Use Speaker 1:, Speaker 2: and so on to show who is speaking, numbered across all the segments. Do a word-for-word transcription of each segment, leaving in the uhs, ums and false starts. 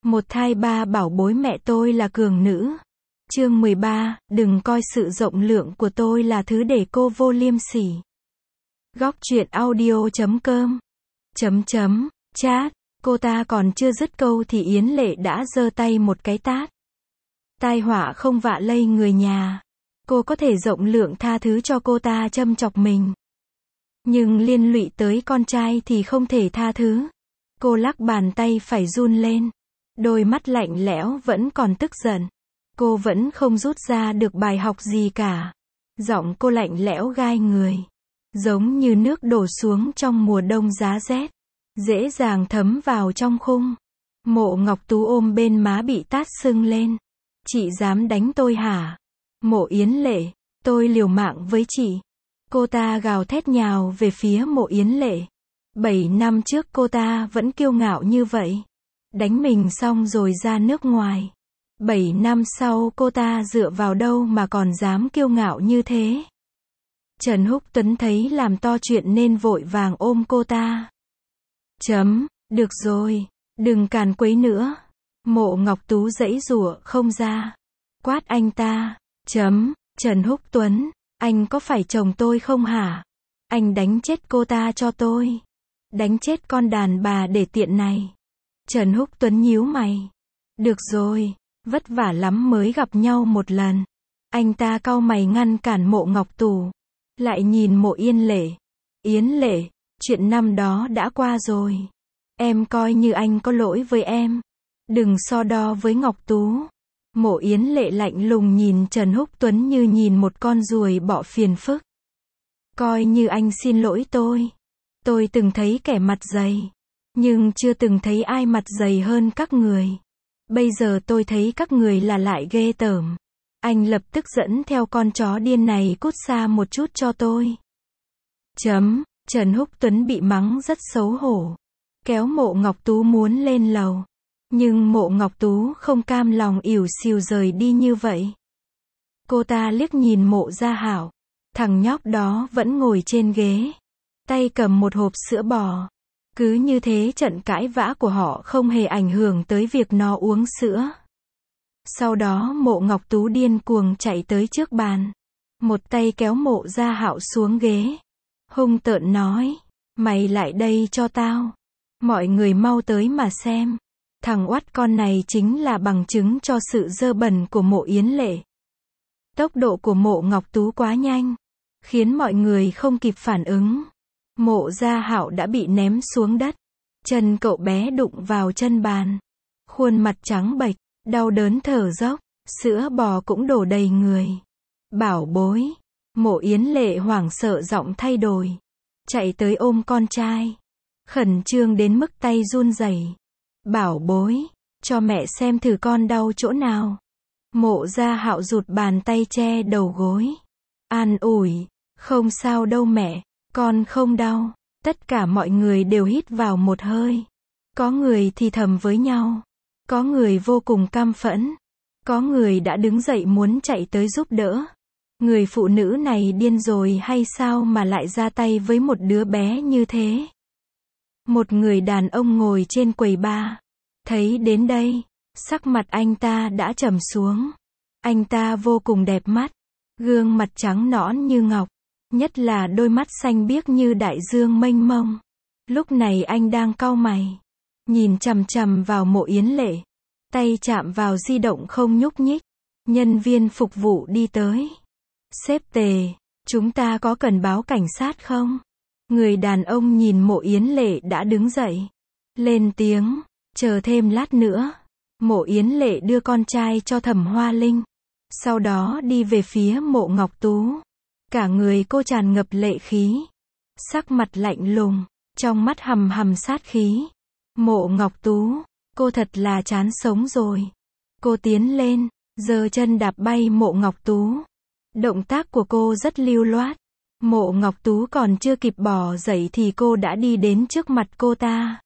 Speaker 1: Một thai ba bảo bối mẹ tôi là cường nữ. Chương mười ba, đừng coi sự rộng lượng của tôi là thứ để cô vô liêm sỉ. Góc truyện audio chấm com chấm chấm chat. Cô ta còn chưa dứt câu thì Yến Lệ đã giơ tay một cái tát. Tai họa không vạ lây người nhà. Cô có thể rộng lượng tha thứ cho cô ta châm chọc mình, nhưng liên lụy tới con trai thì không thể tha thứ. Cô lắc bàn tay phải run lên. Đôi mắt lạnh lẽo vẫn còn tức giận. Cô vẫn không rút ra được bài học gì cả. Giọng cô lạnh lẽo gai người, giống như nước đổ xuống trong mùa đông giá rét, dễ dàng thấm vào trong khung. Mộ Ngọc Tú ôm bên má bị tát sưng lên. Chị dám đánh tôi hả? Mộ Yến Lệ, tôi liều mạng với chị. Cô ta gào thét nhào về phía Mộ Yến Lệ. Bảy năm trước cô ta vẫn kiêu ngạo như vậy. Đánh mình xong rồi ra nước ngoài. Bảy năm sau cô ta dựa vào đâu mà còn dám kiêu ngạo như thế? Trần Húc Tuấn thấy làm to chuyện nên vội vàng ôm cô ta. Chấm, được rồi, đừng càn quấy nữa. Mộ Ngọc Tú giãy giụa không ra. Quát anh ta. Chấm, Trần Húc Tuấn, anh có phải chồng tôi không hả? Anh đánh chết cô ta cho tôi. Đánh chết con đàn bà để tiện này. Trần Húc Tuấn nhíu mày. Được rồi, vất vả lắm mới gặp nhau một lần. Anh ta cau mày ngăn cản Mộ Ngọc Tú. Lại nhìn Mộ Yên Lệ. Yến Lệ, chuyện năm đó đã qua rồi. Em coi như anh có lỗi với em. Đừng so đo với Ngọc Tú. Mộ Yến Lệ lạnh lùng nhìn Trần Húc Tuấn như nhìn một con ruồi bọ phiền phức. Coi như anh xin lỗi tôi. Tôi từng thấy kẻ mặt dày, nhưng chưa từng thấy ai mặt dày hơn các người. Bây giờ tôi thấy các người là lại ghê tởm. Anh lập tức dẫn theo con chó điên này cút xa một chút cho tôi. Chấm, Trần Húc Tuấn bị mắng rất xấu hổ. Kéo Mộ Ngọc Tú muốn lên lầu. Nhưng Mộ Ngọc Tú không cam lòng ỉu xìu rời đi như vậy. Cô ta liếc nhìn Mộ Gia Hảo. Thằng nhóc đó vẫn ngồi trên ghế, tay cầm một hộp sữa bò. Cứ như thế trận cãi vã của họ không hề ảnh hưởng tới việc nó uống sữa. Sau đó Mộ Ngọc Tú điên cuồng chạy tới trước bàn. Một tay kéo Mộ Gia Hạo xuống ghế. Hung tợn nói. Mày lại đây cho tao. Mọi người mau tới mà xem. Thằng oắt con này chính là bằng chứng cho sự dơ bẩn của Mộ Yến Lệ. Tốc độ của Mộ Ngọc Tú quá nhanh, khiến mọi người không kịp phản ứng. Mộ Gia Hạo đã bị ném xuống đất. Chân cậu bé đụng vào chân bàn. Khuôn mặt trắng bệch, đau đớn thở dốc, sữa bò cũng đổ đầy người. Bảo bối. Mộ Yến Lệ hoảng sợ giọng thay đổi. Chạy tới ôm con trai. Khẩn trương đến mức tay run rẩy. Bảo bối, cho mẹ xem thử con đau chỗ nào. Mộ Gia Hạo rụt bàn tay che đầu gối. An ủi, không sao đâu mẹ, con không đau. Tất cả mọi người đều hít vào một hơi. Có người thì thầm với nhau. Có người vô cùng căm phẫn. Có người đã đứng dậy muốn chạy tới giúp đỡ. Người phụ nữ này điên rồi hay sao mà lại ra tay với một đứa bé như thế? Một người đàn ông ngồi trên quầy bar. Thấy đến đây, sắc mặt anh ta đã trầm xuống. Anh ta vô cùng đẹp mắt. Gương mặt trắng nõn như ngọc. Nhất là đôi mắt xanh biếc như đại dương mênh mông. Lúc này anh đang cau mày. Nhìn chằm chằm vào Mộ Yến Lệ. Tay chạm vào di động không nhúc nhích. Nhân viên phục vụ đi tới. Sếp Tề, chúng ta có cần báo cảnh sát không? Người đàn ông nhìn Mộ Yến Lệ đã đứng dậy. Lên tiếng, chờ thêm lát nữa. Mộ Yến Lệ đưa con trai cho Thẩm Hoa Linh. Sau đó đi về phía Mộ Ngọc Tú. Cả người cô tràn ngập lệ khí. Sắc mặt lạnh lùng, trong mắt hầm hầm sát khí. Mộ Ngọc Tú, cô thật là chán sống rồi. Cô tiến lên, giơ chân đạp bay Mộ Ngọc Tú. Động tác của cô rất lưu loát. Mộ Ngọc Tú còn chưa kịp bò dậy thì cô đã đi đến trước mặt cô ta.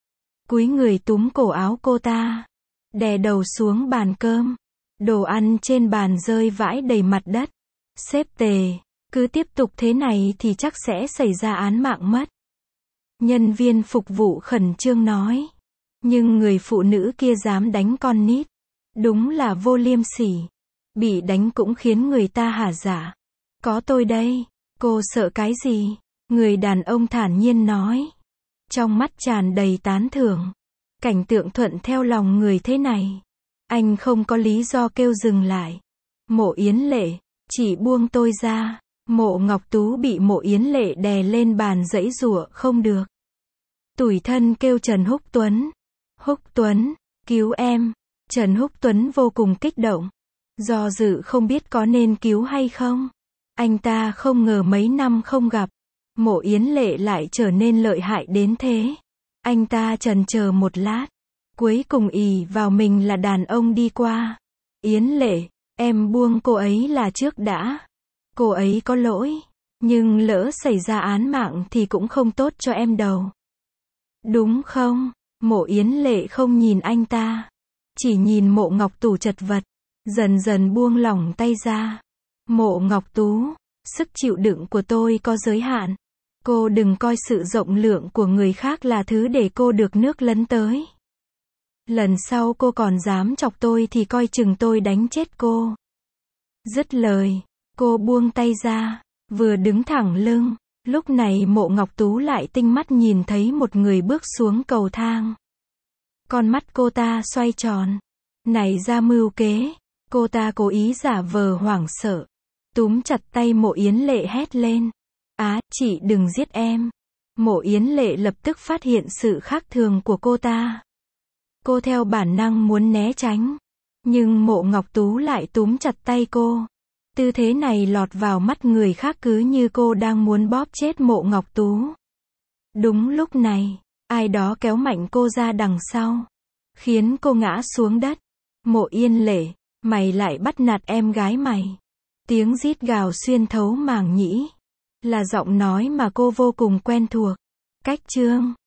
Speaker 1: Cúi người túm cổ áo cô ta. Đè đầu xuống bàn cơm. Đồ ăn trên bàn rơi vãi đầy mặt đất. Sếp Tề, cứ tiếp tục thế này thì chắc sẽ xảy ra án mạng mất. Nhân viên phục vụ khẩn trương nói. Nhưng người phụ nữ kia dám đánh con nít. Đúng là vô liêm sỉ. Bị đánh cũng khiến người ta hả dạ. Có tôi đây. Cô sợ cái gì? Người đàn ông thản nhiên nói. Trong mắt tràn đầy tán thưởng. Cảnh tượng thuận theo lòng người thế này. Anh không có lý do kêu dừng lại. Mộ Yến Lệ, chỉ buông tôi ra. Mộ Ngọc Tú bị Mộ Yến Lệ đè lên bàn giãy giụa không được. Tủi thân kêu Trần Húc Tuấn. Húc Tuấn, cứu em. Trần Húc Tuấn vô cùng kích động. Do dự không biết có nên cứu hay không. Anh ta không ngờ mấy năm không gặp. Mộ Yến Lệ lại trở nên lợi hại đến thế. Anh ta chần chờ một lát. Cuối cùng ỷ vào mình là đàn ông đi qua. Yến Lệ, em buông cô ấy là trước đã. Cô ấy có lỗi. Nhưng lỡ xảy ra án mạng thì cũng không tốt cho em đâu. Đúng không? Mộ Yến Lệ không nhìn anh ta. Chỉ nhìn Mộ Ngọc Tú chật vật. Dần dần buông lỏng tay ra. Mộ Ngọc Tú, sức chịu đựng của tôi có giới hạn. Cô đừng coi sự rộng lượng của người khác là thứ để cô được nước lấn tới. Lần sau cô còn dám chọc tôi thì coi chừng tôi đánh chết cô. Dứt lời, cô buông tay ra, vừa đứng thẳng lưng. Lúc này Mộ Ngọc Tú lại tinh mắt nhìn thấy một người bước xuống cầu thang. Con mắt cô ta xoay tròn. Nảy ra mưu kế. Cô ta cố ý giả vờ hoảng sợ. Túm chặt tay Mộ Yến Lệ hét lên. Á, chị đừng giết em. Mộ Yến Lệ lập tức phát hiện sự khác thường của cô ta. Cô theo bản năng muốn né tránh. Nhưng Mộ Ngọc Tú lại túm chặt tay cô. Tư thế này lọt vào mắt người khác cứ như cô đang muốn bóp chết Mộ Ngọc Tú. Đúng lúc này, ai đó kéo mạnh cô ra đằng sau. Khiến cô ngã xuống đất. Mộ Yên Lệ, mày lại bắt nạt em gái mày. Tiếng rít gào xuyên thấu màng nhĩ. Là giọng nói mà cô vô cùng quen thuộc. Cách chương